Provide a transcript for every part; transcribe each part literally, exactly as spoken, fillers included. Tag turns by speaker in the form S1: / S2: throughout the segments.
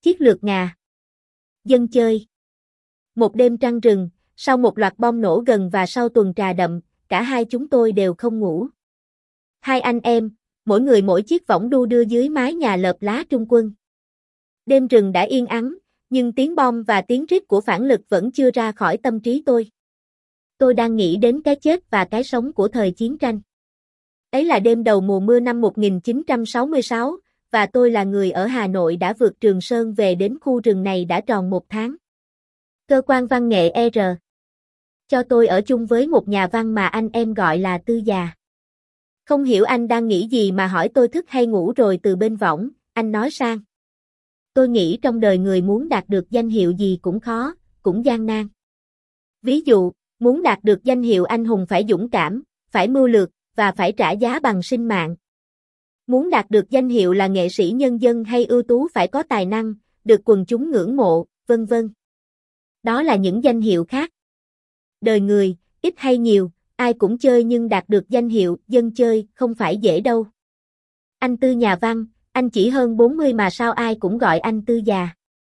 S1: Chiếc lược ngà. Dân chơi. Một đêm trăng rừng, sau một loạt bom nổ gần và sau tuần trà đậm, cả hai chúng tôi đều không ngủ. Hai anh em, mỗi người mỗi chiếc võng đu đưa dưới mái nhà lợp lá trung quân. Đêm rừng đã yên ắng, nhưng tiếng bom và tiếng rít của phản lực vẫn chưa ra khỏi tâm trí tôi. Tôi đang nghĩ đến cái chết và cái sống của thời chiến tranh. Ấy là đêm đầu mùa mưa năm một nghìn chín trăm sáu mươi sáu, và tôi là người ở Hà Nội đã vượt Trường Sơn về đến khu rừng này đã tròn một tháng. Cơ quan văn nghệ E R cho tôi ở chung với một nhà văn mà anh em gọi là Tư Già. Không hiểu anh đang nghĩ gì mà hỏi tôi thức hay ngủ rồi từ bên võng, anh nói sang. Tôi nghĩ trong đời người muốn đạt được danh hiệu gì cũng khó, cũng gian nan. Ví dụ, muốn đạt được danh hiệu anh hùng phải dũng cảm, phải mưu lược, và phải trả giá bằng sinh mạng. Muốn đạt được danh hiệu là nghệ sĩ nhân dân hay ưu tú phải có tài năng, được quần chúng ngưỡng mộ, vân vân. Đó là những danh hiệu khác. Đời người, ít hay nhiều, ai cũng chơi nhưng đạt được danh hiệu dân chơi không phải dễ đâu. Anh Tư nhà văn, anh chỉ hơn bốn mươi mà sao ai cũng gọi anh Tư già.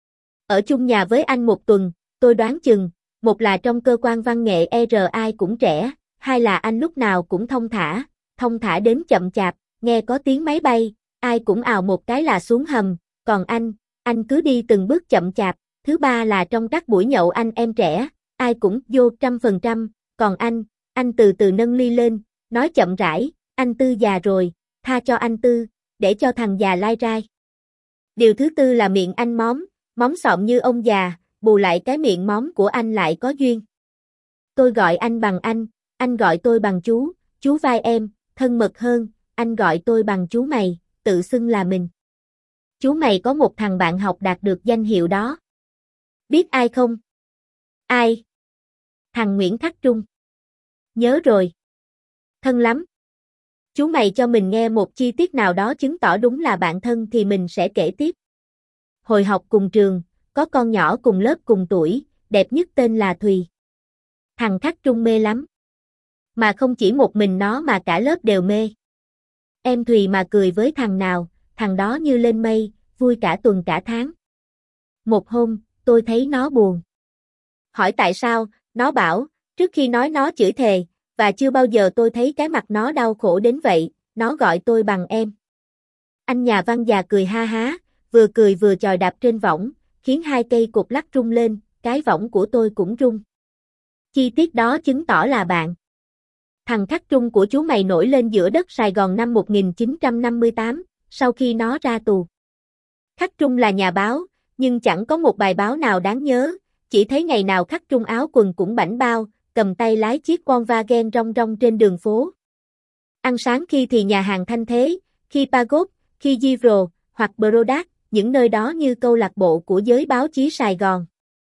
S1: Ở chung nhà với anh một tuần, tôi đoán chừng, một là trong cơ quan văn nghệ E R ai cũng trẻ, hai là anh lúc nào cũng thông thả, thông thả đến chậm chạp, nghe có tiếng máy bay, ai cũng ào một cái là xuống hầm, còn anh, anh cứ đi từng bước chậm chạp. Thứ ba là trong các buổi nhậu anh em trẻ, ai cũng vô trăm phần trăm, còn anh, anh từ từ nâng ly lên, nói chậm rãi, anh Tư già rồi, tha cho anh Tư, để cho thằng già lai rai. Điều thứ tư là miệng anh móm, móm xọm như ông già, bù lại cái miệng móm của anh lại có duyên. Tôi gọi anh bằng anh, anh gọi tôi bằng chú, chú vai em, thân mật hơn, anh gọi tôi bằng chú mày, tự xưng là mình. Chú mày có một thằng bạn học đạt được danh hiệu đó. Biết ai không? Ai? Thằng Nguyễn Khắc Trung. Nhớ rồi. Thân lắm. Chú mày cho mình nghe một chi tiết nào đó chứng tỏ đúng là bạn thân thì mình sẽ kể tiếp. Hồi học cùng trường, có con nhỏ cùng lớp cùng tuổi, đẹp nhất tên là Thùy. Thằng Khắc Trung mê lắm. Mà không chỉ một mình nó mà cả lớp đều mê. Em Thùy mà cười với thằng nào, thằng đó như lên mây, vui cả tuần cả tháng. Một hôm, tôi thấy nó buồn. Hỏi tại sao, nó bảo, trước khi nói nó chửi thề, và chưa bao giờ tôi thấy cái mặt nó đau khổ đến vậy, nó gọi tôi bằng em. Anh nhà văn già cười ha há, vừa cười vừa chòi đạp trên võng, khiến hai cây cột lắc rung lên, cái võng của tôi cũng rung. Chi tiết đó chứng tỏ là bạn. Thằng Khắc Trung của chú mày nổi lên giữa đất Sài Gòn năm một nghìn chín trăm năm mươi tám, sau khi nó ra tù. Khắc Trung là nhà báo, nhưng chẳng có một bài báo nào đáng nhớ, chỉ thấy ngày nào Khắc Trung áo quần cũng bảnh bao, cầm tay lái chiếc Volkswagen rong rong trên đường phố. Ăn sáng khi thì nhà hàng Thanh Thế, khi Pagod, khi Giro, hoặc Brodat, những nơi đó như câu lạc bộ của giới báo chí Sài Gòn.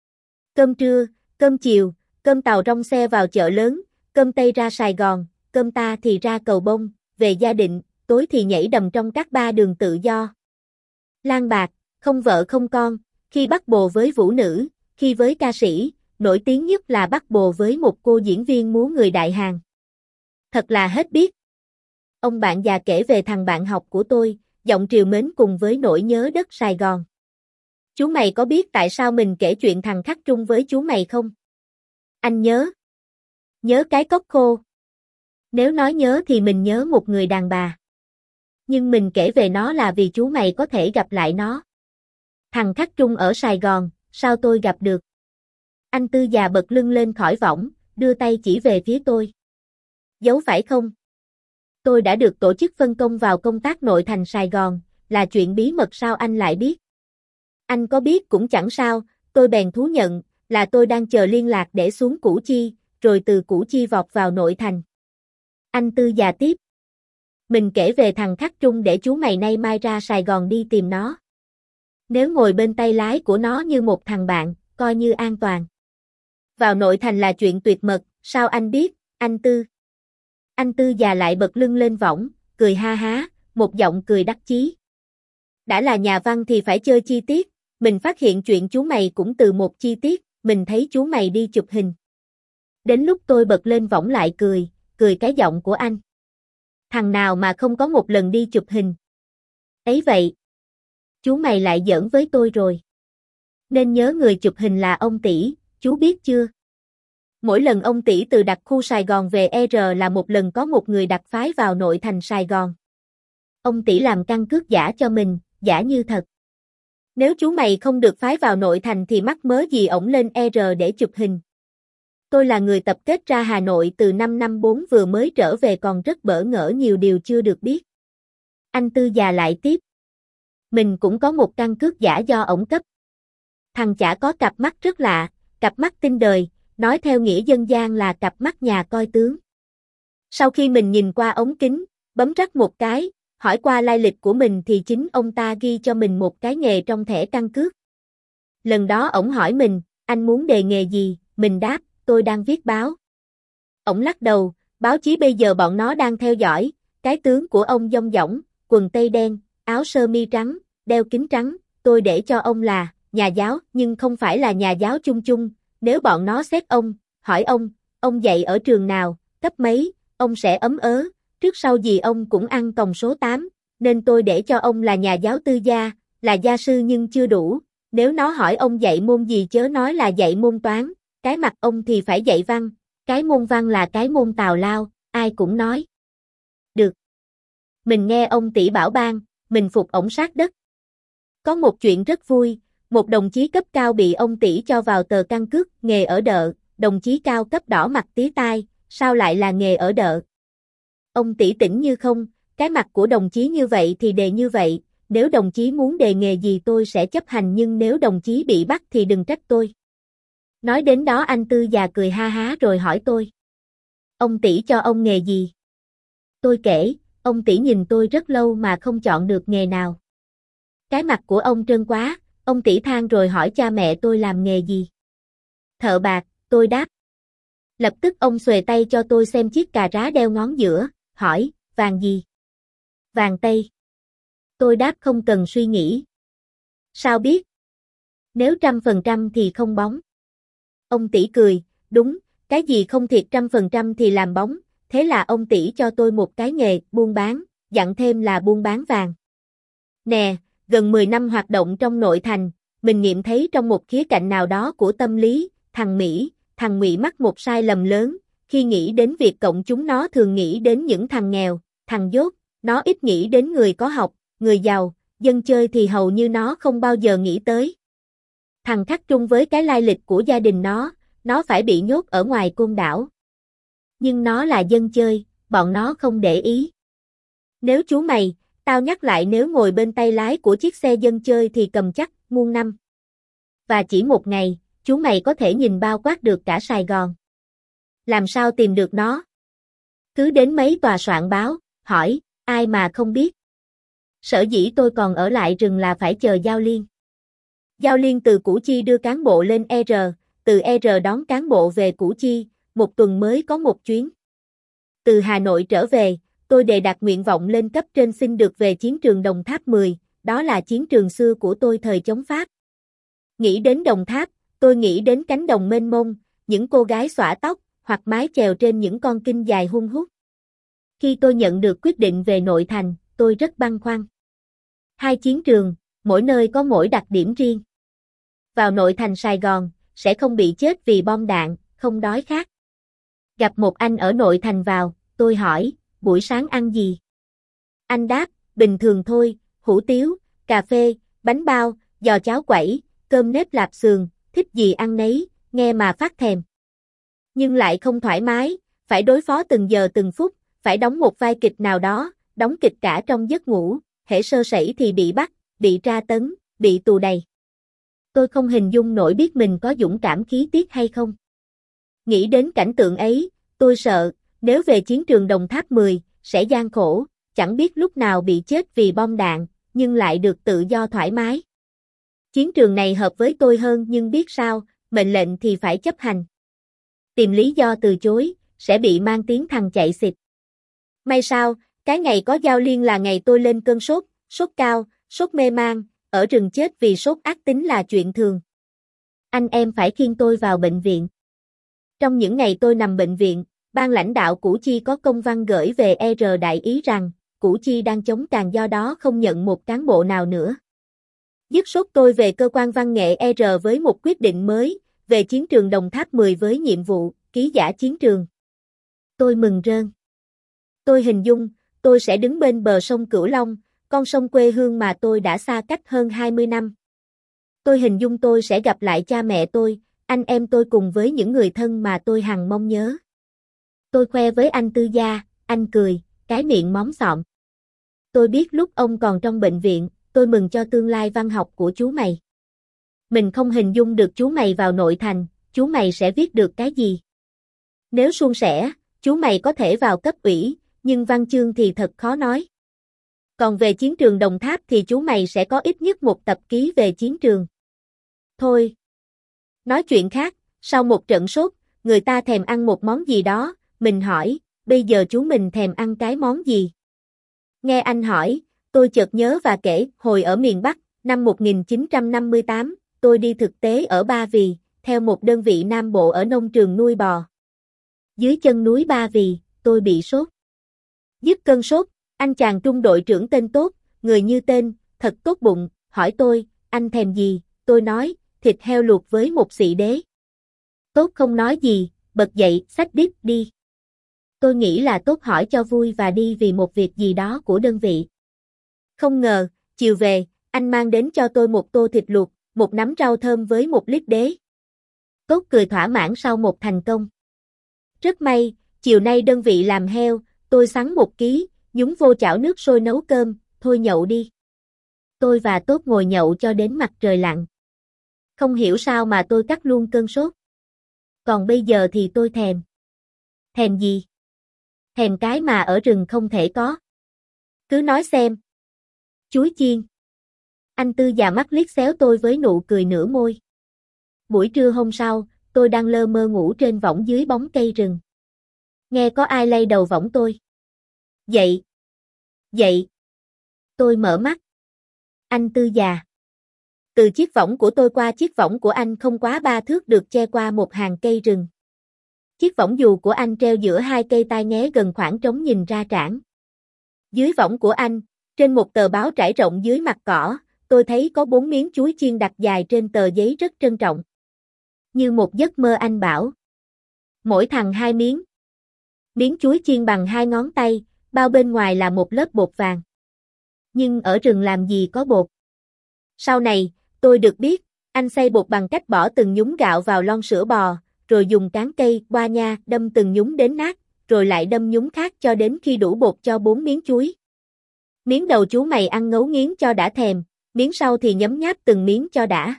S1: Cơm trưa, cơm chiều, cơm tàu rong xe vào chợ lớn, cơm Tây ra Sài Gòn, cơm ta thì ra Cầu Bông, về Gia Định, tối thì nhảy đầm trong các ba đường tự do. Lang bạc, không vợ không con, khi bắt bồ với vũ nữ, khi với ca sĩ, nổi tiếng nhất là bắt bồ với một cô diễn viên múa người Đại Hàn. Thật là hết biết. Ông bạn già kể về thằng bạn học của tôi, giọng trìu mến cùng với nỗi nhớ đất Sài Gòn. Chú mày có biết tại sao mình kể chuyện thằng Khắc Trung với chú mày không? Anh nhớ. Nhớ cái cốc khô. Nếu nói nhớ thì mình nhớ một người đàn bà. Nhưng mình kể về nó là vì chú mày có thể gặp lại nó. Thằng Khắc Trung ở Sài Gòn, sao tôi gặp được? Anh Tư già bật lưng lên khỏi võng, đưa tay chỉ về phía tôi. Giấu phải không? Tôi đã được tổ chức phân công vào công tác nội thành Sài Gòn, là chuyện bí mật sao anh lại biết? Anh có biết cũng chẳng sao, tôi bèn thú nhận, là tôi đang chờ liên lạc để xuống Củ Chi, rồi từ Củ Chi vọt vào nội thành. Anh Tư già tiếp. Mình kể về thằng Khắc Trung để chú mày nay mai ra Sài Gòn đi tìm nó. Nếu ngồi bên tay lái của nó như một thằng bạn, coi như an toàn. Vào nội thành là chuyện tuyệt mật, sao anh biết, anh Tư? Anh Tư già lại bật lưng lên võng, cười ha há, một giọng cười đắc chí. Đã là nhà văn thì phải chơi chi tiết, mình phát hiện chuyện chú mày cũng từ một chi tiết, mình thấy chú mày đi chụp hình. Đến lúc tôi bật lên võng lại cười, cười cái giọng của anh. Thằng nào mà không có một lần đi chụp hình. Ấy vậy. Chú mày lại giỡn với tôi rồi. Nên nhớ người chụp hình là ông tỷ, chú biết chưa? Mỗi lần ông tỷ từ đặc khu Sài Gòn về E R là một lần có một người đặc phái vào nội thành Sài Gòn. Ông tỷ làm căn cước giả cho mình, giả như thật. Nếu chú mày không được phái vào nội thành thì mắc mớ gì ổng lên E R để chụp hình. Tôi là người tập kết ra Hà Nội từ năm năm bốn vừa mới trở về còn rất bỡ ngỡ nhiều điều chưa được biết. Anh Tư già lại tiếp. Mình cũng có một căn cước giả do ổng cấp. Thằng chả có cặp mắt rất lạ, cặp mắt tinh đời, nói theo nghĩa dân gian là cặp mắt nhà coi tướng. Sau khi mình nhìn qua ống kính, bấm rắc một cái, hỏi qua lai lịch của mình thì chính ông ta ghi cho mình một cái nghề trong thẻ căn cước. Lần đó ổng hỏi mình, anh muốn đề nghề gì, mình đáp, tôi đang viết báo. Ổng lắc đầu, báo chí bây giờ bọn nó đang theo dõi, cái tướng của ông dong dỏng, quần tây đen, áo sơ mi trắng, đeo kính trắng, tôi để cho ông là nhà giáo, nhưng không phải là nhà giáo chung chung, nếu bọn nó xét ông, hỏi ông, ông dạy ở trường nào, cấp mấy, ông sẽ ấm ớ, trước sau gì ông cũng ăn còng số tám, nên tôi để cho ông là nhà giáo tư gia, là gia sư nhưng chưa đủ, nếu nó hỏi ông dạy môn gì chớ nói là dạy môn toán, cái mặt ông thì phải dạy văn, cái môn văn là cái môn tào lao, ai cũng nói. Được. Mình nghe ông tỷ bảo ban, mình phục ổng sát đất. Có một chuyện rất vui, một đồng chí cấp cao bị ông tỷ cho vào tờ căn cước, nghề ở đợ, đồng chí cao cấp đỏ mặt tía tai, sao lại là nghề ở đợ? Ông tỷ tỉnh như không, cái mặt của đồng chí như vậy thì đề như vậy, nếu đồng chí muốn đề nghề gì tôi sẽ chấp hành nhưng nếu đồng chí bị bắt thì đừng trách tôi. Nói đến đó anh Tư già cười ha há rồi hỏi tôi. Ông tỷ cho ông nghề gì? Tôi kể, ông tỷ nhìn tôi rất lâu mà không chọn được nghề nào. Cái mặt của ông trơn quá, ông tỷ than rồi hỏi cha mẹ tôi làm nghề gì. Thợ bạc, tôi đáp. Lập tức ông xuề tay cho tôi xem chiếc cà rá đeo ngón giữa, hỏi, vàng gì? Vàng tây. Tôi đáp không cần suy nghĩ. Sao biết? Nếu trăm phần trăm thì không bóng. Ông tỷ cười, đúng, cái gì không thiệt trăm phần trăm thì làm bóng, thế là ông tỷ cho tôi một cái nghề, buôn bán, dặn thêm là buôn bán vàng. Nè, gần mười năm hoạt động trong nội thành, mình nghiệm thấy trong một khía cạnh nào đó của tâm lý, thằng Mỹ, thằng Mỹ mắc một sai lầm lớn, khi nghĩ đến việc cộng chúng nó thường nghĩ đến những thằng nghèo, thằng dốt, nó ít nghĩ đến người có học, người giàu, dân chơi thì hầu như nó không bao giờ nghĩ tới. Thằng khắc trung với cái lai lịch của gia đình nó, nó phải bị nhốt ở ngoài Côn Đảo. Nhưng nó là dân chơi, bọn nó không để ý. Nếu chú mày, tao nhắc lại nếu ngồi bên tay lái của chiếc xe dân chơi thì cầm chắc, muôn năm. Và chỉ một ngày, chú mày có thể nhìn bao quát được cả Sài Gòn. Làm sao tìm được nó? Cứ đến mấy tòa soạn báo, hỏi, ai mà không biết. Sở dĩ tôi còn ở lại rừng là phải chờ Giao Liên. Giao Liên từ Củ Chi đưa cán bộ lên E R, từ E R đón cán bộ về Củ Chi, một tuần mới có một chuyến. Từ Hà Nội trở về, tôi đề đặt nguyện vọng lên cấp trên xin được về chiến trường Đồng Tháp mười, đó là chiến trường xưa của tôi thời chống Pháp. Nghĩ đến Đồng Tháp, tôi nghĩ đến cánh đồng mênh mông, những cô gái xõa tóc, hoặc mái chèo trên những con kinh dài hun hút. Khi tôi nhận được quyết định về nội thành, tôi rất băn khoăn. Hai chiến trường, mỗi nơi có mỗi đặc điểm riêng. Vào nội thành Sài Gòn, sẽ không bị chết vì bom đạn, không đói khát. Gặp một anh ở nội thành vào, tôi hỏi, buổi sáng ăn gì? Anh đáp, bình thường thôi, hủ tiếu, cà phê, bánh bao, giò cháo quẩy, cơm nếp lạp xườn, thích gì ăn nấy, nghe mà phát thèm. Nhưng lại không thoải mái, phải đối phó từng giờ từng phút, phải đóng một vai kịch nào đó, đóng kịch cả trong giấc ngủ, hễ sơ sẩy thì bị bắt, bị tra tấn, bị tù đầy. Tôi không hình dung nổi biết mình có dũng cảm khí tiết hay không. Nghĩ đến cảnh tượng ấy, tôi sợ, nếu về chiến trường Đồng Tháp mười, sẽ gian khổ, chẳng biết lúc nào bị chết vì bom đạn, nhưng lại được tự do thoải mái. Chiến trường này hợp với tôi hơn nhưng biết sao, mệnh lệnh thì phải chấp hành. Tìm lý do từ chối, sẽ bị mang tiếng thằng chạy xịt. May sao, cái ngày có Giao Liên là ngày tôi lên cơn sốt, sốt cao, sốt mê man, ở rừng chết vì sốt ác tính là chuyện thường. Anh em phải khiêng tôi vào bệnh viện. Trong những ngày tôi nằm bệnh viện, ban lãnh đạo Củ Chi có công văn gửi về E R đại ý rằng, Củ Chi đang chống càn do đó không nhận một cán bộ nào nữa. Dứt sốt tôi về cơ quan văn nghệ R với một quyết định mới, về chiến trường Đồng Tháp mười với nhiệm vụ, ký giả chiến trường. Tôi mừng rơn. Tôi hình dung, tôi sẽ đứng bên bờ sông Cửu Long, con sông quê hương mà tôi đã xa cách hơn hai mươi năm. Tôi hình dung tôi sẽ gặp lại cha mẹ tôi, anh em tôi cùng với những người thân mà tôi hằng mong nhớ. Tôi khoe với anh Tư Gia, anh cười, cái miệng móm xọm. Tôi biết lúc ông còn trong bệnh viện, tôi mừng cho tương lai văn học của chú mày. Mình không hình dung được chú mày vào nội thành, chú mày sẽ viết được cái gì. Nếu suôn sẻ, chú mày có thể vào cấp ủy, nhưng văn chương thì thật khó nói. Còn về chiến trường Đồng Tháp thì chú mày sẽ có ít nhất một tập ký về chiến trường. Thôi. Nói chuyện khác, sau một trận sốt, người ta thèm ăn một món gì đó, mình hỏi, bây giờ chú mình thèm ăn cái món gì? Nghe anh hỏi, tôi chợt nhớ và kể, hồi ở miền Bắc, năm một nghìn chín trăm năm mươi tám, tôi đi thực tế ở Ba Vì, theo một đơn vị Nam Bộ ở nông trường nuôi bò. Dưới chân núi Ba Vì, tôi bị sốt. Dứt cơn sốt, anh chàng trung đội trưởng tên Tốt, người như tên, thật tốt bụng, hỏi tôi, anh thèm gì? Tôi nói, thịt heo luộc với một xị đế. Tốt không nói gì, bật dậy, xách đít đi. Tôi nghĩ là Tốt hỏi cho vui và đi vì một việc gì đó của đơn vị. Không ngờ, chiều về, anh mang đến cho tôi một tô thịt luộc, một nắm rau thơm với một lít đế. Tốt cười thỏa mãn sau một thành công. Rất may, chiều nay đơn vị làm heo, tôi sắn một ký, nhúng vô chảo nước sôi nấu cơm, thôi nhậu đi. Tôi và Tốt ngồi nhậu cho đến mặt trời lặn. Không hiểu sao mà tôi cắt luôn cơn sốt. Còn bây giờ thì tôi thèm. Thèm gì? Thèm cái mà ở rừng không thể có. Cứ nói xem. Chuối chiên. Anh Tư già mắt liếc xéo tôi với nụ cười nửa môi. Buổi trưa hôm sau, tôi đang lơ mơ ngủ trên võng dưới bóng cây rừng. Nghe có ai lay đầu võng tôi. Dậy. Dậy. Tôi mở mắt. Anh Tư già. Từ chiếc võng của tôi qua chiếc võng của anh không quá ba thước được che qua một hàng cây rừng. Chiếc võng dù của anh treo giữa hai cây tai nghé gần khoảng trống nhìn ra trảng. Dưới võng của anh, trên một tờ báo trải rộng dưới mặt cỏ, tôi thấy có bốn miếng chuối chiên đặt dài trên tờ giấy rất trân trọng. Như một giấc mơ anh bảo. Mỗi thằng hai miếng. Miếng chuối chiên bằng hai ngón tay, bao bên ngoài là một lớp bột vàng. Nhưng ở rừng làm gì có bột. Sau này, tôi được biết, anh xay bột bằng cách bỏ từng nhúng gạo vào lon sữa bò, rồi dùng cán cây, boa nha, đâm từng nhúng đến nát, rồi lại đâm nhúng khác cho đến khi đủ bột cho bốn miếng chuối. Miếng đầu chú mày ăn ngấu nghiến cho đã thèm, miếng sau thì nhấm nháp từng miếng cho đã.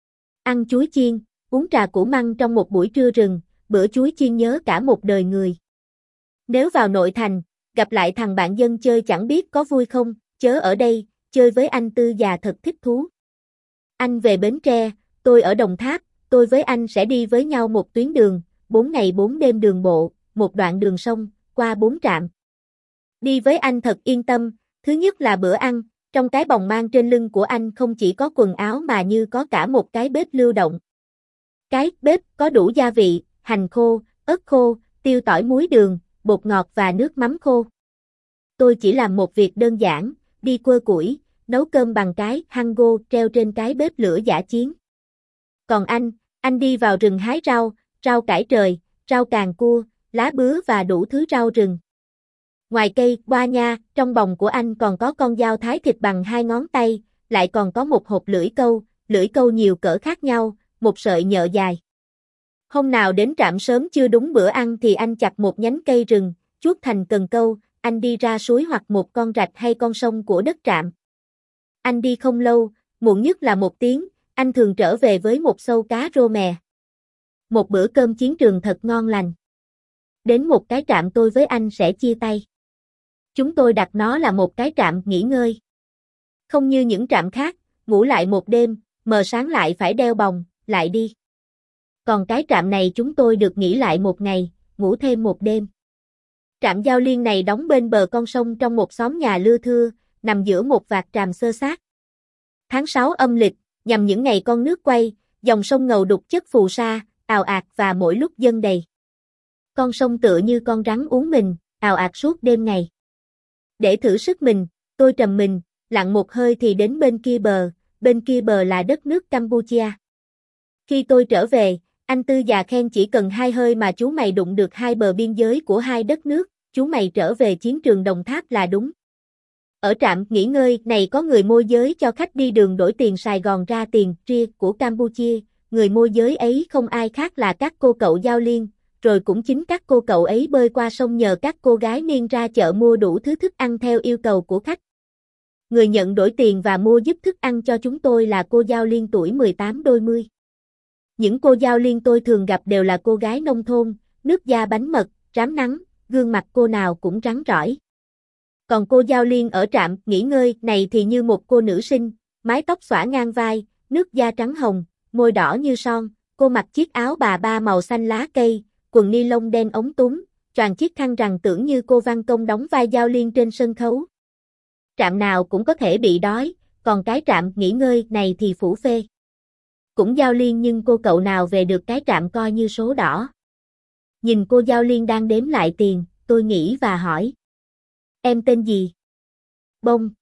S1: Ăn chuối chiên, uống trà củ măng trong một buổi trưa rừng, bữa chuối chiên nhớ cả một đời người. Nếu vào nội thành, gặp lại thằng bạn dân chơi chẳng biết có vui không, chớ ở đây, chơi với anh Tư già thật thích thú. Anh về Bến Tre, tôi ở Đồng Tháp, tôi với anh sẽ đi với nhau một tuyến đường, bốn ngày bốn đêm đường bộ, một đoạn đường sông, qua bốn trạm. Đi với anh thật yên tâm, thứ nhất là bữa ăn, trong cái bồng mang trên lưng của anh không chỉ có quần áo mà như có cả một cái bếp lưu động. Cái bếp có đủ gia vị, hành khô, ớt khô, tiêu tỏi muối đường, bột ngọt và nước mắm khô. Tôi chỉ làm một việc đơn giản, đi quơ củi, nấu cơm bằng cái hăng gô treo trên cái bếp lửa dã chiến. Còn anh, anh đi vào rừng hái rau, rau cải trời, rau càng cua, lá bứa và đủ thứ rau rừng. Ngoài cây, boa nha, trong bồng của anh còn có con dao thái thịt bằng hai ngón tay, lại còn có một hộp lưỡi câu, lưỡi câu nhiều cỡ khác nhau, một sợi nhợ dài. Hôm nào đến trạm sớm chưa đúng bữa ăn thì anh chặt một nhánh cây rừng, chuốt thành cần câu, anh đi ra suối hoặc một con rạch hay con sông của đất trạm. Anh đi không lâu, muộn nhất là một tiếng, anh thường trở về với một xâu cá rô mè. Một bữa cơm chiến trường thật ngon lành. Đến một cái trạm tôi với anh sẽ chia tay. Chúng tôi đặt nó là một cái trạm nghỉ ngơi. Không như những trạm khác, ngủ lại một đêm, mờ sáng lại phải đeo bồng, lại đi. Còn cái trạm này chúng tôi được nghỉ lại một ngày, ngủ thêm một đêm. Trạm Giao Liên này đóng bên bờ con sông trong một xóm nhà lưa thưa, nằm giữa một vạt tràm xơ xác. Tháng sáu âm lịch, nhằm những ngày con nước quay, dòng sông ngầu đục chất phù sa, ào ạt và mỗi lúc dâng đầy. Con sông tựa như con rắn uống mình, ào ạt suốt đêm ngày. Để thử sức mình, tôi trầm mình, lặn một hơi thì đến bên kia bờ, bên kia bờ là đất nước Campuchia. Khi tôi trở về, anh Tư già khen chỉ cần hai hơi mà chú mày đụng được hai bờ biên giới của hai đất nước, chú mày trở về chiến trường Đồng Tháp là đúng. Ở trạm nghỉ ngơi này có người môi giới cho khách đi đường đổi tiền Sài Gòn ra tiền ria của Campuchia, người môi giới ấy không ai khác là các cô cậu Giao Liên, rồi cũng chính các cô cậu ấy bơi qua sông nhờ các cô gái niên ra chợ mua đủ thứ thức ăn theo yêu cầu của khách. Người nhận đổi tiền và mua giúp thức ăn cho chúng tôi là cô Giao Liên tuổi mười tám đôi mươi. Những cô Giao Liên tôi thường gặp đều là cô gái nông thôn, nước da bánh mật, rám nắng, gương mặt cô nào cũng rắn rỏi. Còn cô Giao Liên ở trạm nghỉ ngơi này thì như một cô nữ sinh, mái tóc xõa ngang vai, nước da trắng hồng, môi đỏ như son, cô mặc chiếc áo bà ba màu xanh lá cây, quần ni lông đen ống túm, choàng chiếc khăn rằng tưởng như cô Văn Công đóng vai Giao Liên trên sân khấu. Trạm nào cũng có thể bị đói, còn cái trạm nghỉ ngơi này thì phủ phê. Cũng Giao Liên nhưng cô cậu nào về được cái trạm coi như số đỏ. Nhìn cô Giao Liên đang đếm lại tiền, tôi nghĩ và hỏi. Em tên gì? Bông.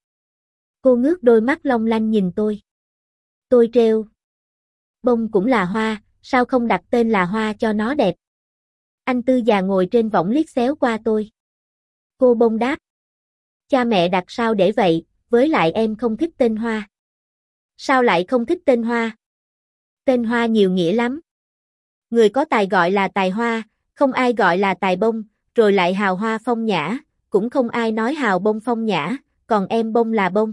S1: Cô ngước đôi mắt long lanh nhìn tôi. Tôi trêu. Bông cũng là hoa, sao không đặt tên là Hoa cho nó đẹp? Anh Tư già ngồi trên võng liếc xéo qua tôi. Cô Bông đáp. Cha mẹ đặt sao để vậy, với lại em không thích tên Hoa. Sao lại không thích tên Hoa? Tên Hoa nhiều nghĩa lắm. Người có tài gọi là tài hoa, không ai gọi là tài bông, rồi lại hào hoa phong nhã, cũng không ai nói hào bông phong nhã, còn em Bông là bông.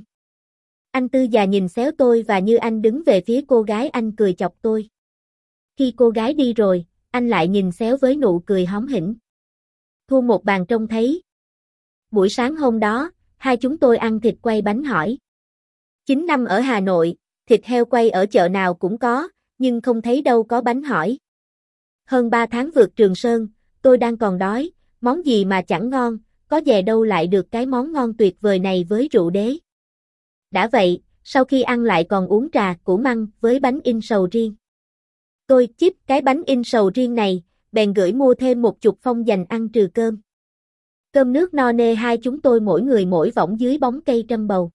S1: Anh Tư già nhìn xéo tôi và như anh đứng về phía cô gái anh cười chọc tôi. Khi cô gái đi rồi, anh lại nhìn xéo với nụ cười hóm hỉnh. Thu một bàn trông thấy. Buổi sáng hôm đó, hai chúng tôi ăn thịt quay bánh hỏi. Chín năm ở Hà Nội, thịt heo quay ở chợ nào cũng có, nhưng không thấy đâu có bánh hỏi. Hơn ba tháng vượt Trường Sơn, tôi đang còn đói, món gì mà chẳng ngon, có về đâu lại được cái món ngon tuyệt vời này với rượu đế. Đã vậy, sau khi ăn lại còn uống trà củ măng với bánh in sầu riêng. Tôi chip cái bánh in sầu riêng này, bèn gửi mua thêm một chục phong dành ăn trừ cơm. Cơm nước no nê hai chúng tôi mỗi người mỗi võng dưới bóng cây trăm bầu.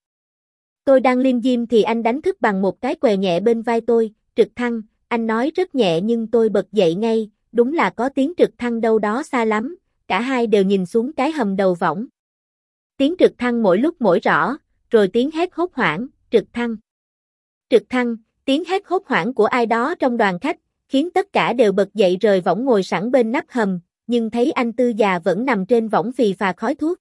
S1: Tôi đang liêm diêm thì anh đánh thức bằng một cái quèo nhẹ bên vai tôi, trực thăng, anh nói rất nhẹ nhưng tôi bật dậy ngay, đúng là có tiếng trực thăng đâu đó xa lắm, cả hai đều nhìn xuống cái hầm đầu võng. Tiếng trực thăng mỗi lúc mỗi rõ, rồi tiếng hét hốt hoảng, trực thăng. Trực thăng, tiếng hét hốt hoảng của ai đó trong đoàn khách, khiến tất cả đều bật dậy rời võng ngồi sẵn bên nắp hầm, nhưng thấy anh Tư già vẫn nằm trên võng phì phà khói thuốc.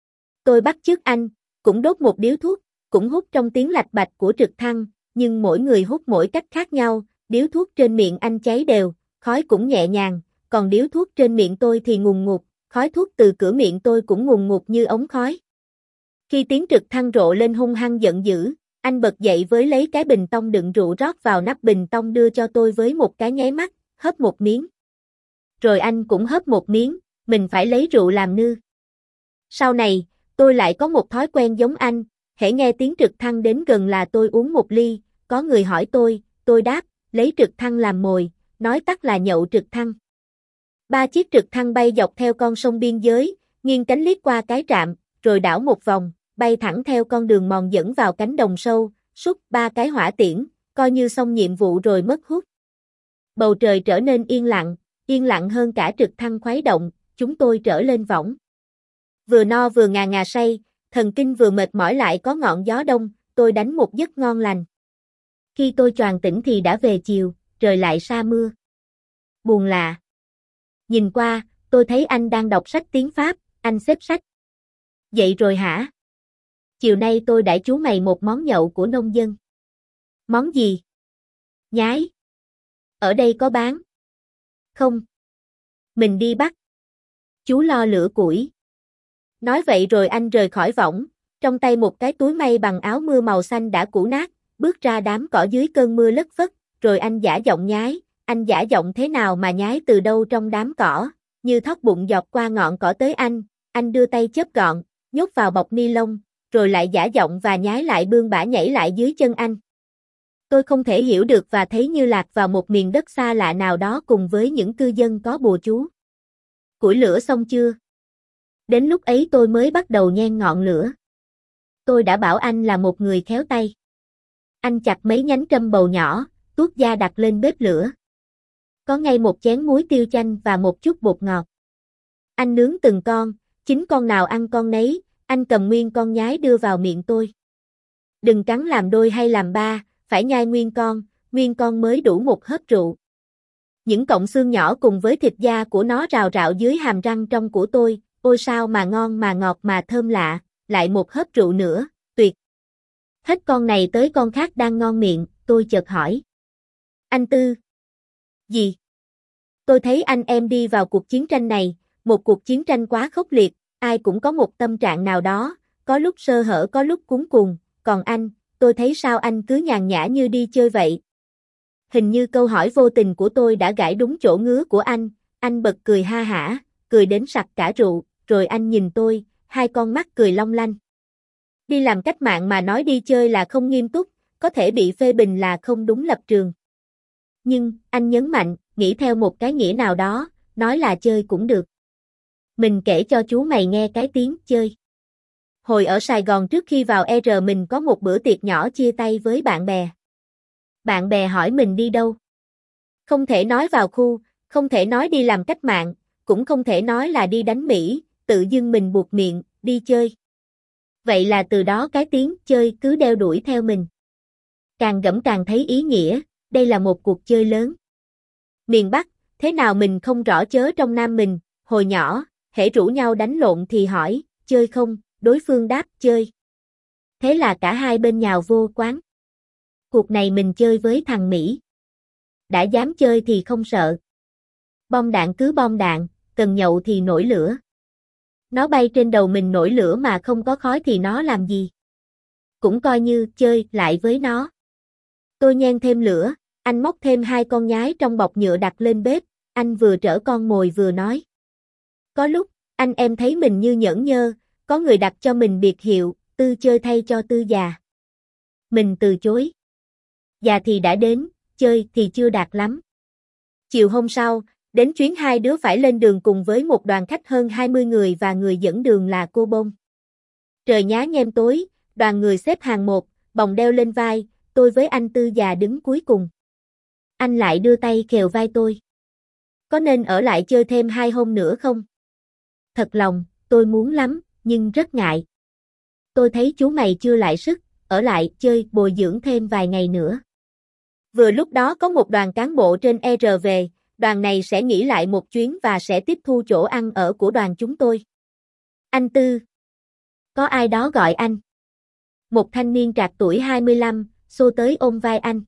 S1: Tôi bắt chước anh, cũng đốt một điếu thuốc, cũng hút trong tiếng lạch bạch của trực thăng, nhưng mỗi người hút mỗi cách khác nhau, điếu thuốc trên miệng anh cháy đều, khói cũng nhẹ nhàng, còn điếu thuốc trên miệng tôi thì ngùn ngụt, khói thuốc từ cửa miệng tôi cũng ngùn ngụt như ống khói. Khi tiếng trực thăng rộ lên hung hăng giận dữ, anh bật dậy với lấy cái bình tông đựng rượu rót vào nắp bình tông đưa cho tôi với một cái nháy mắt, hớp một miếng. Rồi anh cũng hớp một miếng, mình phải lấy rượu làm nư. Sau này, tôi lại có một thói quen giống anh, hễ nghe tiếng trực thăng đến gần là tôi uống một ly, có người hỏi tôi, tôi đáp, lấy trực thăng làm mồi, nói tắt là nhậu trực thăng. Ba chiếc trực thăng bay dọc theo con sông biên giới, nghiêng cánh liếc qua cái trạm, rồi đảo một vòng, bay thẳng theo con đường mòn dẫn vào cánh đồng sâu, xúc ba cái hỏa tiễn, coi như xong nhiệm vụ rồi mất hút. Bầu trời trở nên yên lặng, yên lặng hơn cả trực thăng khuấy động, chúng tôi trở lên võng. Vừa no vừa ngà ngà say, thần kinh vừa mệt mỏi lại có ngọn gió đông, tôi đánh một giấc ngon lành. Khi tôi choàng tỉnh thì đã về chiều, trời lại sa mưa. Buồn lạ. Nhìn qua, tôi thấy anh đang đọc sách tiếng Pháp, anh xếp sách. Vậy rồi hả? Chiều nay tôi đãi chú mày một món nhậu của nông dân. Món gì? Nhái. Ở đây có bán. Không. Mình đi bắt. Chú lo lửa củi. Nói vậy rồi anh rời khỏi võng, trong tay một cái túi may bằng áo mưa màu xanh đã cũ nát, bước ra đám cỏ dưới cơn mưa lất phất, rồi anh giả giọng nhái, anh giả giọng thế nào mà nhái từ đâu trong đám cỏ, như thóc bụng giọt qua ngọn cỏ tới anh, anh đưa tay chớp gọn, nhốt vào bọc ni lông, rồi lại giả giọng và nhái lại bươn bả nhảy lại dưới chân anh. Tôi không thể hiểu được và thấy như lạc vào một miền đất xa lạ nào đó cùng với những cư dân có bùa chú. Củi lửa xong chưa? Đến lúc ấy tôi mới bắt đầu nhen ngọn lửa. Tôi đã bảo anh là một người khéo tay. Anh chặt mấy nhánh trâm bầu nhỏ, tuốt da đặt lên bếp lửa. Có ngay một chén muối tiêu chanh và một chút bột ngọt. Anh nướng từng con, chính con nào ăn con nấy, anh cầm nguyên con nhái đưa vào miệng tôi. Đừng cắn làm đôi hay làm ba, phải nhai nguyên con, nguyên con mới đủ một hớp rượu. Những cọng xương nhỏ cùng với thịt da của nó rào rạo dưới hàm răng trong của tôi, ôi sao mà ngon mà ngọt mà thơm lạ, lại một hớp rượu nữa, tuyệt. Hết con này tới con khác đang ngon miệng, tôi chợt hỏi. Anh Tư. Gì? Tôi thấy anh em đi vào cuộc chiến tranh này, một cuộc chiến tranh quá khốc liệt, ai cũng có một tâm trạng nào đó, có lúc sơ hở có lúc cuống cuồng, còn anh, tôi thấy sao anh cứ nhàn nhã như đi chơi vậy. Hình như câu hỏi vô tình của tôi đã gãi đúng chỗ ngứa của anh, anh bật cười ha hả, cười đến sặc cả rượu, rồi anh nhìn tôi, hai con mắt cười long lanh. Đi làm cách mạng mà nói đi chơi là không nghiêm túc, có thể bị phê bình là không đúng lập trường. Nhưng, anh nhấn mạnh, nghĩ theo một cái nghĩa nào đó, nói là chơi cũng được. Mình kể cho chú mày nghe cái tiếng chơi. Hồi ở Sài Gòn trước khi vào E R mình có một bữa tiệc nhỏ chia tay với bạn bè. Bạn bè hỏi mình đi đâu. Không thể nói vào khu, không thể nói đi làm cách mạng, cũng không thể nói là đi đánh Mỹ, tự dưng mình buộc miệng, đi chơi. Vậy là từ đó cái tiếng chơi cứ đeo đuổi theo mình. Càng gẫm càng thấy ý nghĩa, đây là một cuộc chơi lớn. Miền Bắc, thế nào mình không rõ chớ trong Nam mình, hồi nhỏ, hễ rủ nhau đánh lộn thì hỏi, chơi không, đối phương đáp, chơi. Thế là cả hai bên nhào vô quán. Cuộc này mình chơi với thằng Mỹ. Đã dám chơi thì không sợ. Bom đạn cứ bom đạn, cần nhậu thì nổi lửa. Nó bay trên đầu mình nổi lửa mà không có khói thì nó làm gì? Cũng coi như chơi lại với nó. Tôi nhen thêm lửa, anh móc thêm hai con nhái trong bọc nhựa đặt lên bếp, anh vừa trở con mồi vừa nói. Có lúc, anh em thấy mình như nhởn nhơ, có người đặt cho mình biệt hiệu, Tư chơi thay cho Tư già. Mình từ chối. Già thì đã đến, chơi thì chưa đạt lắm. Chiều hôm sau, đến chuyến hai đứa phải lên đường cùng với một đoàn khách hơn hai mươi người và người dẫn đường là cô Bông. Trời nhá nhem tối, đoàn người xếp hàng một, bồng đeo lên vai, tôi với anh Tư già đứng cuối cùng. Anh lại đưa tay khều vai tôi. Có nên ở lại chơi thêm hai hôm nữa không? Thật lòng, tôi muốn lắm, nhưng rất ngại. Tôi thấy chú mày chưa lại sức, ở lại chơi bồi dưỡng thêm vài ngày nữa. Vừa lúc đó có một đoàn cán bộ trên E R về, đoàn này sẽ nghỉ lại một chuyến và sẽ tiếp thu chỗ ăn ở của đoàn chúng tôi. Anh Tư. Có ai đó gọi anh. Một thanh niên trạc tuổi hai mươi lăm, xô tới ôm vai anh.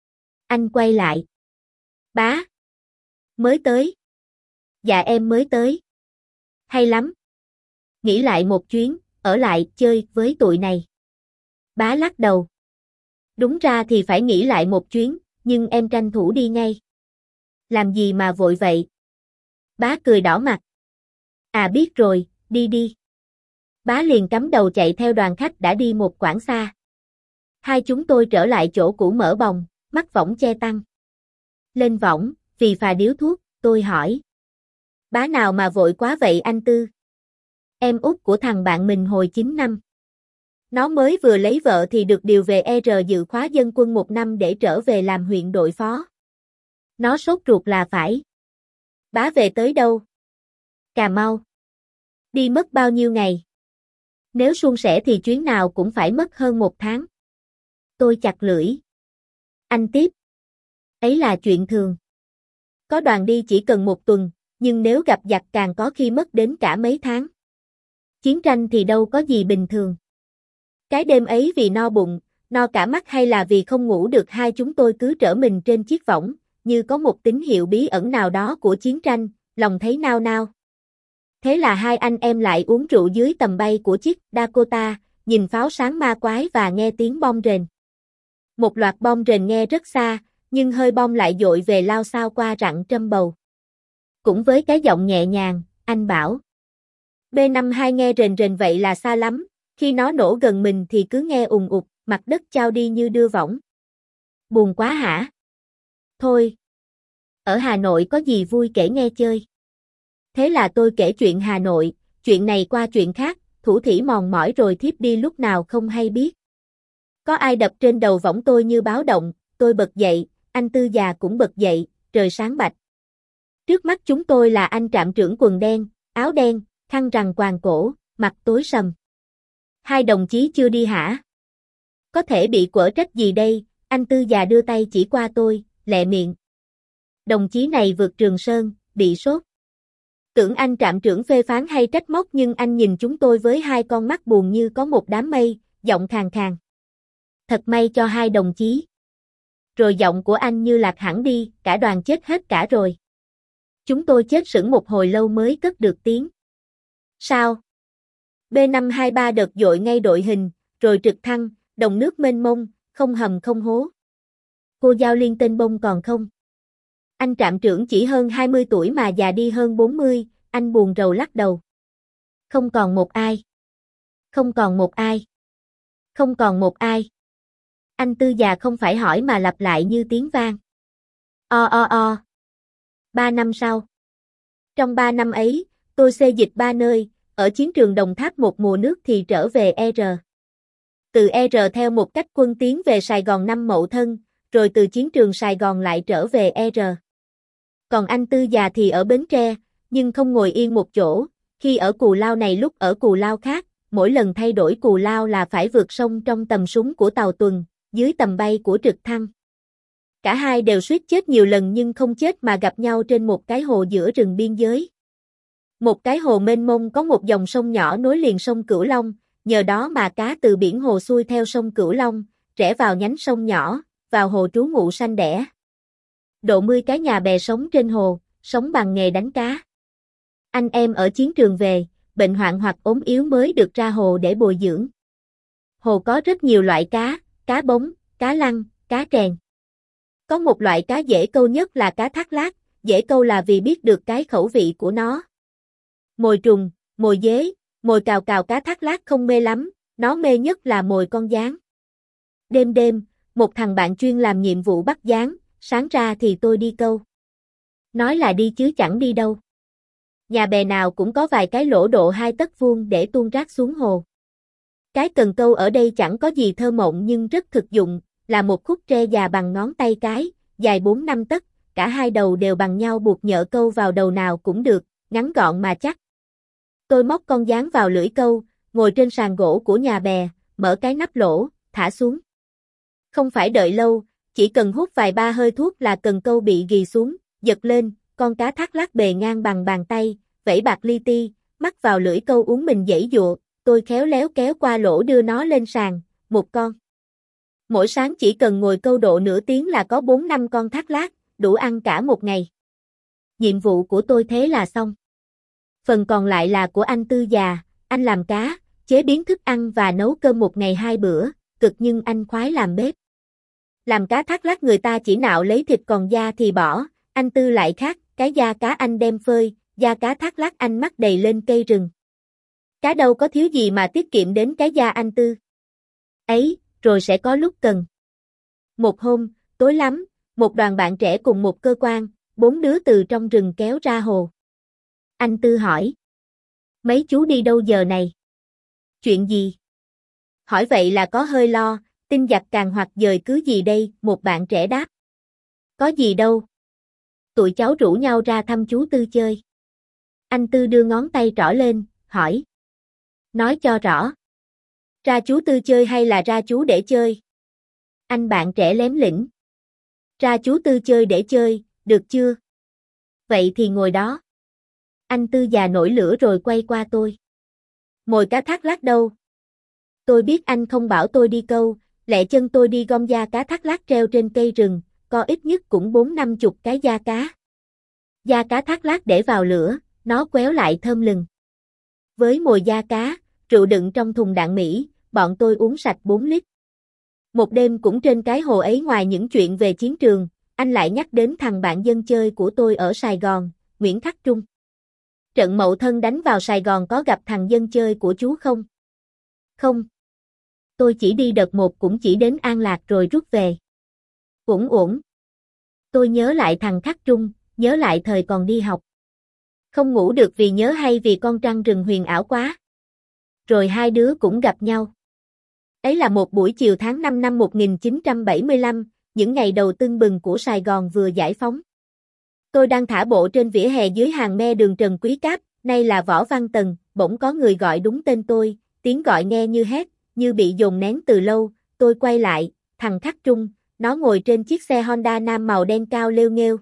S1: Anh quay lại. Bá. Mới tới. Dạ em mới tới. Hay lắm. Nghỉ lại một chuyến, ở lại chơi với tụi này. Bá lắc đầu. Đúng ra thì phải nghỉ lại một chuyến, nhưng em tranh thủ đi ngay. Làm gì mà vội vậy? Bá cười đỏ mặt. À biết rồi, đi đi. Bá liền cắm đầu chạy theo đoàn khách đã đi một quãng xa. Hai chúng tôi trở lại chỗ cũ mở bồng, mắc võng che tăng. Lên võng, vì phà điếu thuốc, tôi hỏi. Bá nào mà vội quá vậy anh Tư? Em út của thằng bạn mình hồi chín năm. Nó mới vừa lấy vợ thì được điều về E R dự khóa dân quân một năm để trở về làm huyện đội phó. Nó sốt ruột là phải. Bá về tới đâu? Cà Mau. Đi mất bao nhiêu ngày? Nếu suôn sẻ thì chuyến nào cũng phải mất hơn một tháng. Tôi chặt lưỡi. Anh tiếp. Ấy là chuyện thường. Có đoàn đi chỉ cần một tuần, nhưng nếu gặp giặc càng có khi mất đến cả mấy tháng. Chiến tranh thì đâu có gì bình thường. Cái đêm ấy vì no bụng, no cả mắt hay là vì không ngủ được hai chúng tôi cứ trở mình trên chiếc võng, như có một tín hiệu bí ẩn nào đó của chiến tranh, lòng thấy nao nao. Thế là hai anh em lại uống rượu dưới tầm bay của chiếc Dakota, nhìn pháo sáng ma quái và nghe tiếng bom rền. Một loạt bom rền nghe rất xa, nhưng hơi bom lại dội về lao sao qua rặng trâm bầu. Cũng với cái giọng nhẹ nhàng, anh bảo. B năm hai nghe rền rền vậy là xa lắm, khi nó nổ gần mình thì cứ nghe ùng ục, mặt đất chao đi như đưa võng. Buồn quá hả? Thôi. Ở Hà Nội có gì vui kể nghe chơi. Thế là tôi kể chuyện Hà Nội, chuyện này qua chuyện khác, thủ thỉ mòn mỏi rồi thiếp đi lúc nào không hay biết. Có ai đập trên đầu võng tôi như báo động, tôi bật dậy, anh Tư già cũng bật dậy, trời sáng bạch. Trước mắt chúng tôi là anh trạm trưởng quần đen, áo đen, khăn rằn quàng cổ, mặt tối sầm. Hai đồng chí chưa đi hả? Có thể bị quở trách gì đây? Anh Tư già đưa tay chỉ qua tôi, lẹ miệng. Đồng chí này vượt Trường Sơn, bị sốt. Tưởng anh trạm trưởng phê phán hay trách móc nhưng anh nhìn chúng tôi với hai con mắt buồn như có một đám mây, giọng khàn khàn. Thật may cho hai đồng chí. Rồi giọng của anh như lạc hẳn đi, cả đoàn chết hết cả rồi. Chúng tôi chết sững một hồi lâu mới cất được tiếng. Sao? B năm hai ba đợt dội ngay đội hình, rồi trực thăng, đồng nước mênh mông, không hầm không hố. Cô Giao Liên tên bông còn không? Anh trạm trưởng chỉ hơn hai mươi tuổi mà già đi hơn bốn mươi, anh buồn rầu lắc đầu. Không còn một ai. Không còn một ai. Không còn một ai. Anh Tư già không phải hỏi mà lặp lại như tiếng vang. O o o. Ba năm sau. Trong ba năm ấy, tôi xê dịch ba nơi, ở chiến trường Đồng Tháp một mùa nước thì trở về E R. Từ E R theo một cách quân tiến về Sài Gòn năm Mậu Thân, rồi từ chiến trường Sài Gòn lại trở về E R. Còn anh Tư già thì ở Bến Tre, nhưng không ngồi yên một chỗ, khi ở Cù Lao này lúc ở Cù Lao khác, mỗi lần thay đổi Cù Lao là phải vượt sông trong tầm súng của tàu tuần, dưới tầm bay của trực thăng. Cả hai đều suýt chết nhiều lần nhưng không chết mà gặp nhau trên một cái hồ giữa rừng biên giới. Một cái hồ mênh mông có một dòng sông nhỏ nối liền sông Cửu Long, nhờ đó mà cá từ biển hồ xuôi theo sông Cửu Long, rẽ vào nhánh sông nhỏ, vào hồ trú ngụ sanh đẻ. Độ mươi cái nhà bè sống trên hồ, sống bằng nghề đánh cá. Anh em ở chiến trường về, bệnh hoạn hoặc ốm yếu mới được ra hồ để bồi dưỡng. Hồ có rất nhiều loại cá, cá bống, cá lăng, cá trèn. Có một loại cá dễ câu nhất là cá thác lác, dễ câu là vì biết được cái khẩu vị của nó. Mồi trùng, mồi dế, mồi cào cào cá thác lác không mê lắm, nó mê nhất là mồi con gián. Đêm đêm, một thằng bạn chuyên làm nhiệm vụ bắt gián, sáng ra thì tôi đi câu. Nói là đi chứ chẳng đi đâu. Nhà bè nào cũng có vài cái lỗ độ hai tấc vuông để tuôn rác xuống hồ. Cái cần câu ở đây chẳng có gì thơ mộng nhưng rất thực dụng, là một khúc tre già bằng ngón tay cái, dài bốn năm tấc, cả hai đầu đều bằng nhau buộc nhợ câu vào đầu nào cũng được, ngắn gọn mà chắc. Tôi móc con gián vào lưỡi câu, ngồi trên sàn gỗ của nhà bè, mở cái nắp lỗ, thả xuống. Không phải đợi lâu, chỉ cần hút vài ba hơi thuốc là cần câu bị ghì xuống, giật lên, con cá thác lác bề ngang bằng bàn tay, vẫy bạc li ti, mắc vào lưỡi câu uống mình giãy giụa, tôi khéo léo kéo qua lỗ đưa nó lên sàn, một con. Mỗi sáng chỉ cần ngồi câu độ nửa tiếng là có bốn năm con thác lác, đủ ăn cả một ngày. Nhiệm vụ của tôi thế là xong. Phần còn lại là của anh Tư già, anh làm cá, chế biến thức ăn và nấu cơm một ngày hai bữa, cực nhưng anh khoái làm bếp. Làm cá thác lác người ta chỉ nạo lấy thịt còn da thì bỏ, anh Tư lại khác, cái da cá anh đem phơi, da cá thác lác anh mắc đầy lên cây rừng. Cá đâu có thiếu gì mà tiết kiệm đến cái da anh Tư. Ấy, rồi sẽ có lúc cần. Một hôm, tối lắm, một đoàn bạn trẻ cùng một cơ quan, bốn đứa từ trong rừng kéo ra hồ. Anh Tư hỏi. Mấy chú đi đâu giờ này? Chuyện gì? Hỏi vậy là có hơi lo, tin giặc càng hoặc dời cứ gì đây, một bạn trẻ đáp. Có gì đâu. Tụi cháu rủ nhau ra thăm chú Tư chơi. Anh Tư đưa ngón tay trỏ lên, hỏi. Nói cho rõ. Ra chú Tư chơi hay là ra chú để chơi? Anh bạn trẻ lém lĩnh. Ra chú Tư chơi để chơi, được chưa? Vậy thì ngồi đó. Anh Tư già nổi lửa rồi quay qua tôi. Mồi cá thác lác đâu? Tôi biết anh không bảo tôi đi câu, lẹ chân tôi đi gom da cá thác lác treo trên cây rừng, có ít nhất cũng bốn năm chục cái da cá. Da cá thác lác để vào lửa, nó quéo lại thơm lừng. Với mồi da cá, rượu đựng trong thùng đạn Mỹ, bọn tôi uống sạch bốn lít. Một đêm cũng trên cái hồ ấy ngoài những chuyện về chiến trường, anh lại nhắc đến thằng bạn dân chơi của tôi ở Sài Gòn, Nguyễn Khắc Trung. Trận Mậu Thân đánh vào Sài Gòn có gặp thằng dân chơi của chú không? Không. Tôi chỉ đi đợt một cũng chỉ đến An Lạc rồi rút về. Uổng uổng. Tôi nhớ lại thằng Khắc Trung, nhớ lại thời còn đi học. Không ngủ được vì nhớ hay vì con trăng rừng huyền ảo quá. Rồi hai đứa cũng gặp nhau. Ấy là một buổi chiều tháng năm năm một nghìn chín trăm bảy mươi lăm, những ngày đầu tưng bừng của Sài Gòn vừa giải phóng. Tôi đang thả bộ trên vỉa hè dưới hàng me đường Trần Quý Cáp, nay là Võ Văn Tần, bỗng có người gọi đúng tên tôi, tiếng gọi nghe như hét, như bị dồn nén từ lâu, tôi quay lại, thằng Khắc Trung, nó ngồi trên chiếc xe Honda Nam màu đen cao lêu nghêu.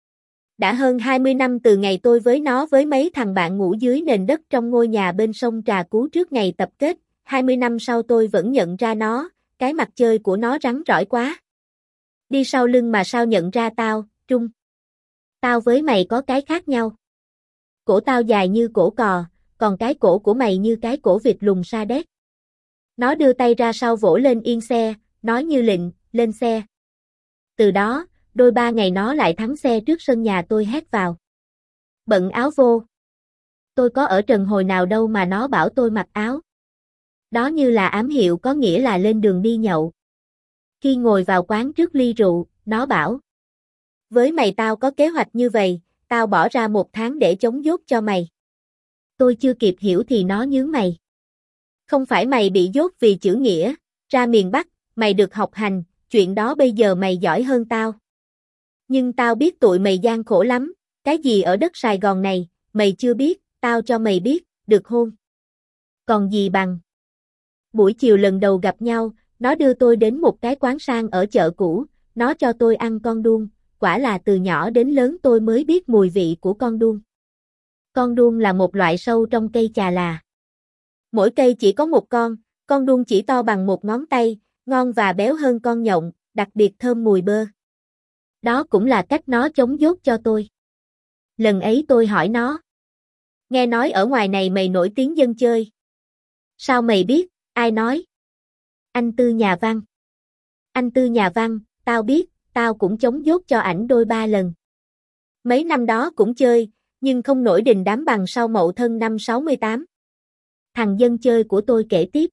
S1: Đã hơn hai mươi năm từ ngày tôi với nó với mấy thằng bạn ngủ dưới nền đất trong ngôi nhà bên sông Trà Cú trước ngày tập kết, hai mươi năm sau tôi vẫn nhận ra nó, cái mặt chơi của nó rắn rỏi quá. Đi sau lưng mà sao nhận ra tao, Trung? Tao với mày có cái khác nhau. Cổ tao dài như cổ cò, còn cái cổ của mày như cái cổ vịt lùn Sa Đéc. Nó đưa tay ra sau vỗ lên yên xe, nói như lệnh, lên xe. Từ đó, đôi ba ngày nó lại thắng xe trước sân nhà tôi hét vào. Bận áo vô. Tôi có ở trần hồi nào đâu mà nó bảo tôi mặc áo. Đó như là ám hiệu có nghĩa là lên đường đi nhậu. Khi ngồi vào quán trước ly rượu, nó bảo. Với mày tao có kế hoạch như vậy, tao bỏ ra một tháng để chống dốt cho mày. Tôi chưa kịp hiểu thì nó nhướng mày. Không phải mày bị dốt vì chữ nghĩa, ra miền Bắc, mày được học hành, chuyện đó bây giờ mày giỏi hơn tao. Nhưng tao biết tụi mày gian khổ lắm, cái gì ở đất Sài Gòn này, mày chưa biết, tao cho mày biết, được hôn. Còn gì bằng. Buổi chiều lần đầu gặp nhau, nó đưa tôi đến một cái quán sang ở chợ cũ, nó cho tôi ăn con đuông, quả là từ nhỏ đến lớn tôi mới biết mùi vị của con đuông. Con đuông là một loại sâu trong cây trà là. Mỗi cây chỉ có một con, con đuông chỉ to bằng một ngón tay, ngon và béo hơn con nhộng, đặc biệt thơm mùi bơ. Đó cũng là cách nó chống dốt cho tôi. Lần ấy tôi hỏi nó. Nghe nói ở ngoài này mày nổi tiếng dân chơi. Sao mày biết, ai nói? Anh Tư nhà văn. Anh Tư nhà văn, tao biết, tao cũng chống dốt cho ảnh đôi ba lần. Mấy năm đó cũng chơi, nhưng không nổi đình đám bằng sau Mậu Thân năm sáu mươi tám. Thằng dân chơi của tôi kể tiếp.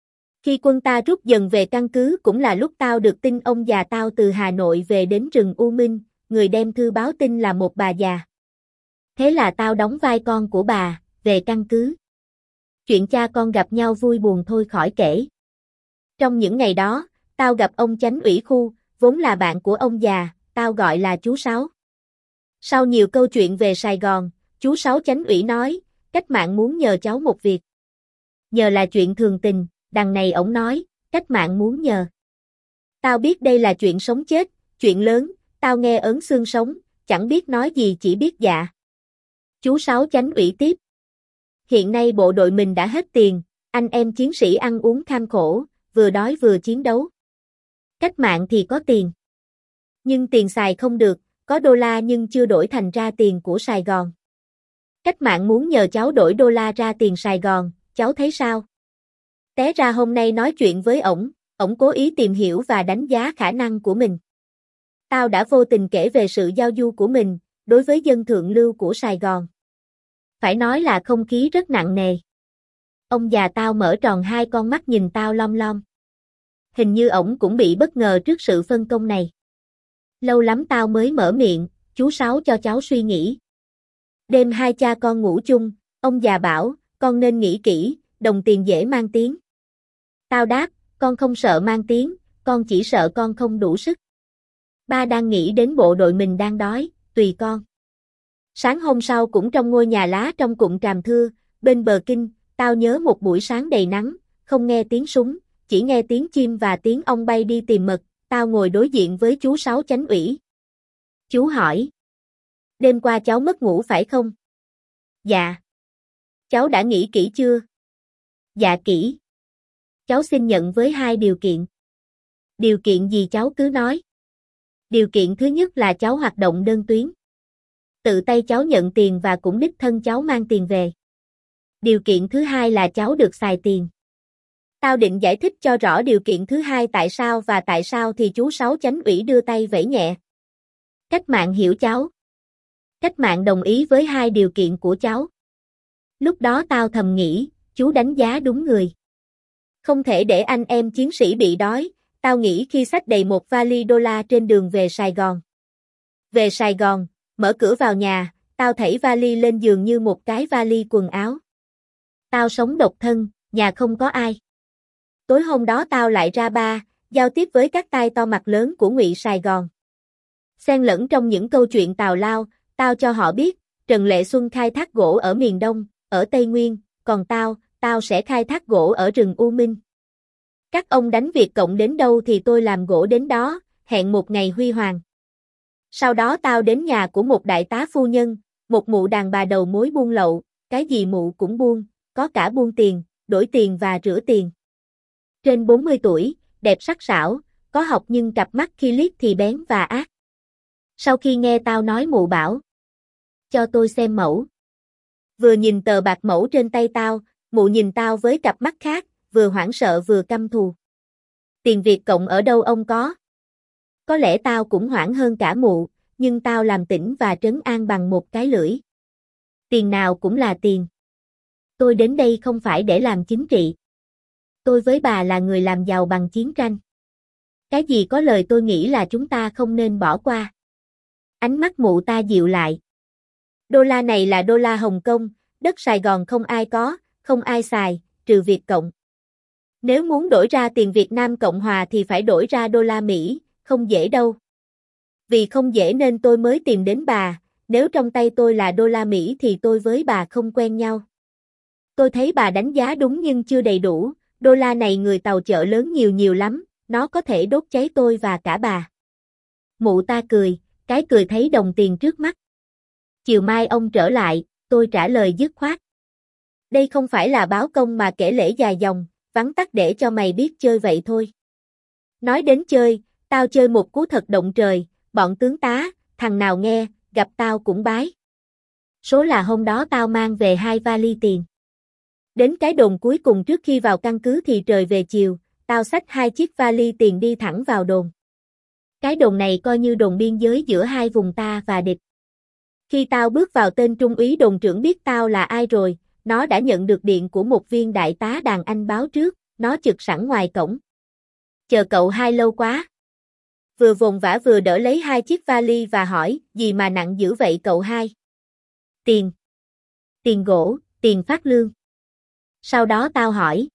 S1: Khi quân ta rút dần về căn cứ cũng là lúc tao được tin ông già tao từ Hà Nội về đến rừng U Minh, người đem thư báo tin là một bà già. Thế là tao đóng vai con của bà, về căn cứ. Chuyện cha con gặp nhau vui buồn thôi khỏi kể. Trong những ngày đó, tao gặp ông chánh ủy khu, vốn là bạn của ông già, tao gọi là chú Sáu. Sau nhiều câu chuyện về Sài Gòn, chú Sáu chánh ủy nói, cách mạng muốn nhờ cháu một việc. Nhờ là chuyện thường tình, đằng này ổng nói, cách mạng muốn nhờ. Tao biết đây là chuyện sống chết, chuyện lớn, tao nghe ớn xương sống, chẳng biết nói gì chỉ biết dạ. Chú Sáu chánh ủy tiếp. Hiện nay bộ đội mình đã hết tiền, anh em chiến sĩ ăn uống kham khổ, vừa đói vừa chiến đấu. Cách mạng thì có tiền. Nhưng tiền xài không được, có đô la nhưng chưa đổi thành ra tiền của Sài Gòn. Cách mạng muốn nhờ cháu đổi đô la ra tiền Sài Gòn, cháu thấy sao? Té ra hôm nay nói chuyện với ổng, ổng cố ý tìm hiểu và đánh giá khả năng của mình. Tao đã vô tình kể về sự giao du của mình, đối với dân thượng lưu của Sài Gòn. Phải nói là không khí rất nặng nề. Ông già tao mở tròn hai con mắt nhìn tao lom lom. Hình như ổng cũng bị bất ngờ trước sự phân công này. Lâu lắm tao mới mở miệng, chú Sáu cho cháu suy nghĩ. Đêm hai cha con ngủ chung, ông già bảo, con nên nghĩ kỹ, đồng tiền dễ mang tiếng. Tao đáp, con không sợ mang tiếng, con chỉ sợ con không đủ sức. Ba đang nghĩ đến bộ đội mình đang đói, tùy con. Sáng hôm sau cũng trong ngôi nhà lá trong cụm Tràm Thưa, bên bờ kinh, tao nhớ một buổi sáng đầy nắng, không nghe tiếng súng, chỉ nghe tiếng chim và tiếng ong bay đi tìm mật, tao ngồi đối diện với chú Sáu chánh ủy. Chú hỏi. Đêm qua cháu mất ngủ phải không? Dạ. Cháu đã nghĩ kỹ chưa? Dạ kỹ. Cháu xin nhận với hai điều kiện. Điều kiện gì cháu cứ nói. Điều kiện thứ nhất là cháu hoạt động đơn tuyến. Tự tay cháu nhận tiền và cũng đích thân cháu mang tiền về. Điều kiện thứ hai là cháu được xài tiền. Tao định giải thích cho rõ điều kiện thứ hai tại sao và tại sao thì chú Sáu chánh ủy đưa tay vẫy nhẹ. Cách mạng hiểu cháu. Cách mạng đồng ý với hai điều kiện của cháu. Lúc đó tao thầm nghĩ, chú đánh giá đúng người. Không thể để anh em chiến sĩ bị đói, tao nghĩ khi xách đầy một vali đô la trên đường về Sài Gòn. Về Sài Gòn, mở cửa vào nhà, tao thảy vali lên giường như một cái vali quần áo. Tao sống độc thân, nhà không có ai. tối hôm đó tao lại ra ba, giao tiếp với các tai to mặt lớn của Ngụy Sài Gòn. Xen lẫn trong những câu chuyện tào lao, tao cho họ biết, Trần Lệ Xuân khai thác gỗ ở miền Đông, ở Tây Nguyên, còn tao, tao sẽ khai thác gỗ ở rừng U Minh. Các ông đánh Việt Cộng đến đâu thì tôi làm gỗ đến đó, hẹn một ngày huy hoàng. Sau đó tao đến nhà của một đại tá phu nhân, một mụ đàn bà đầu mối buôn lậu, cái gì mụ cũng buôn, có cả buôn tiền, đổi tiền và rửa tiền. Trên bốn mươi tuổi, đẹp sắc sảo, có học nhưng cặp mắt khi liếc thì bén và ác. Sau khi nghe tao nói mụ bảo, cho tôi xem mẫu. Vừa nhìn tờ bạc mẫu trên tay tao, mụ nhìn tao với cặp mắt khác, vừa hoảng sợ vừa căm thù. Tiền Việt Cộng ở đâu ông có? Có lẽ tao cũng hoảng hơn cả mụ, nhưng tao làm tĩnh và trấn an bằng một cái lưỡi. Tiền nào cũng là tiền. Tôi đến đây không phải để làm chính trị. Tôi với bà là người làm giàu bằng chiến tranh. Cái gì có lời tôi nghĩ là chúng ta không nên bỏ qua. Ánh mắt mụ ta dịu lại. Đô la này là đô la Hồng Kông, đất Sài Gòn không ai có, không ai xài, trừ Việt Cộng. Nếu muốn đổi ra tiền Việt Nam Cộng Hòa thì phải đổi ra đô la Mỹ, không dễ đâu. Vì không dễ nên tôi mới tìm đến bà, nếu trong tay tôi là đô la Mỹ thì tôi với bà không quen nhau. Tôi thấy bà đánh giá đúng nhưng chưa đầy đủ, đô la này người tàu chợ lớn nhiều nhiều lắm, nó có thể đốt cháy tôi và cả bà. Mụ ta cười, cái cười thấy đồng tiền trước mắt. Chiều mai ông trở lại, tôi trả lời dứt khoát. Đây không phải là báo công mà kể lể dài dòng, vắn tắt để cho mày biết chơi vậy thôi. Nói đến chơi, tao chơi một cú thật động trời, bọn tướng tá, thằng nào nghe, gặp tao cũng bái. Số là hôm đó tao mang về hai vali tiền. Đến cái đồn cuối cùng trước khi vào căn cứ thì trời về chiều, tao xách hai chiếc vali tiền đi thẳng vào đồn. Cái đồn này coi như đồn biên giới giữa hai vùng ta và địch. Khi tao bước vào tên trung úy đồn trưởng biết tao là ai rồi, nó đã nhận được điện của một viên đại tá đàn anh báo trước, nó trực sẵn ngoài cổng. Chờ cậu hai lâu quá. Vừa vồn vã vừa đỡ lấy hai chiếc vali và hỏi, gì mà nặng dữ vậy cậu hai? Tiền. Tiền gỗ, tiền phát lương. Sau đó tao hỏi.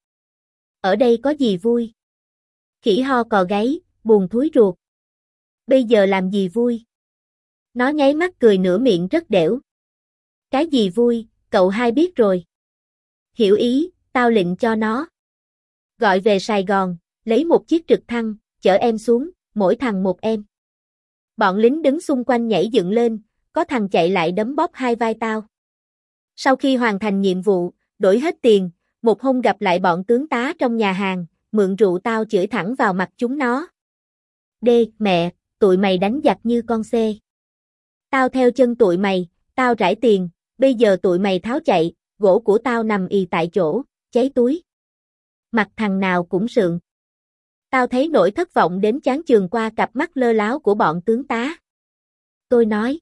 S1: Ở đây có gì vui? Khỉ ho cò gáy, buồn thúi ruột. Bây giờ làm gì vui? Nó nháy mắt cười nửa miệng rất đểu. Cái gì vui, cậu hai biết rồi. Hiểu ý, tao lệnh cho nó. Gọi về Sài Gòn, lấy một chiếc trực thăng, chở em xuống, mỗi thằng một em. Bọn lính đứng xung quanh nhảy dựng lên, có thằng chạy lại đấm bóp hai vai tao. Sau khi hoàn thành nhiệm vụ, đổi hết tiền, một hôm gặp lại bọn tướng tá trong nhà hàng, mượn rượu tao chửi thẳng vào mặt chúng nó. Đê, mẹ, tụi mày đánh giặc như con xê. Tao theo chân tụi mày, tao rải tiền, bây giờ tụi mày tháo chạy, gỗ của tao nằm ì tại chỗ, cháy túi. Mặt thằng nào cũng sượng. Tao thấy nỗi thất vọng đến chán chường qua cặp mắt lơ láo của bọn tướng tá. Tôi nói.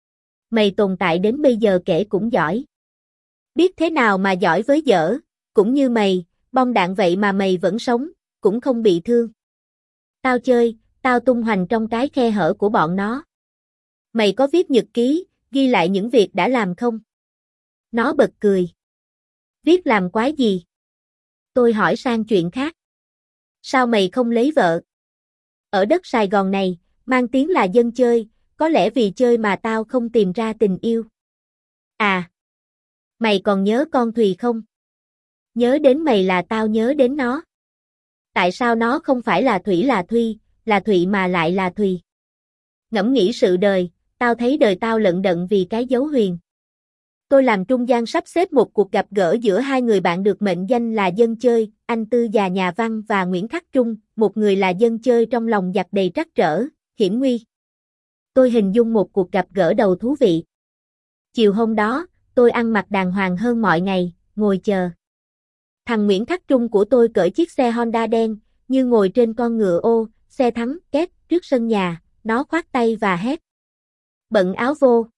S1: Mày tồn tại đến bây giờ kể cũng giỏi. Biết thế nào mà giỏi với dở, cũng như mày, bom đạn vậy mà mày vẫn sống, cũng không bị thương. Tao chơi, tao tung hoành trong cái khe hở của bọn nó. Mày có viết nhật ký, ghi lại những việc đã làm không? Nó bật cười. Viết làm quái gì? Tôi hỏi sang chuyện khác. Sao mày không lấy vợ? Ở đất Sài Gòn này, mang tiếng là dân chơi, có lẽ vì chơi mà tao không tìm ra tình yêu. À! Mày còn nhớ con Thùy không? Nhớ đến mày là tao nhớ đến nó. Tại sao nó không phải là Thủy là Thuy, là Thụy mà lại là Thùy? Ngẫm nghĩ sự đời, tao thấy đời tao lận đận vì cái dấu huyền. Tôi làm trung gian sắp xếp một cuộc gặp gỡ giữa hai người bạn được mệnh danh là dân chơi, anh Tư già nhà văn và Nguyễn Khắc Trung, một người là dân chơi trong lòng giặc đầy trắc trở, hiểm nguy. Tôi hình dung một cuộc gặp gỡ đầu thú vị. Chiều hôm đó, tôi ăn mặc đàng hoàng hơn mọi ngày, ngồi chờ. Thằng Nguyễn Khắc Trung của tôi cởi chiếc xe Honda đen, như ngồi trên con ngựa ô, xe thắng, két, trước sân nhà, nó khoát tay và hét. Bận áo vô.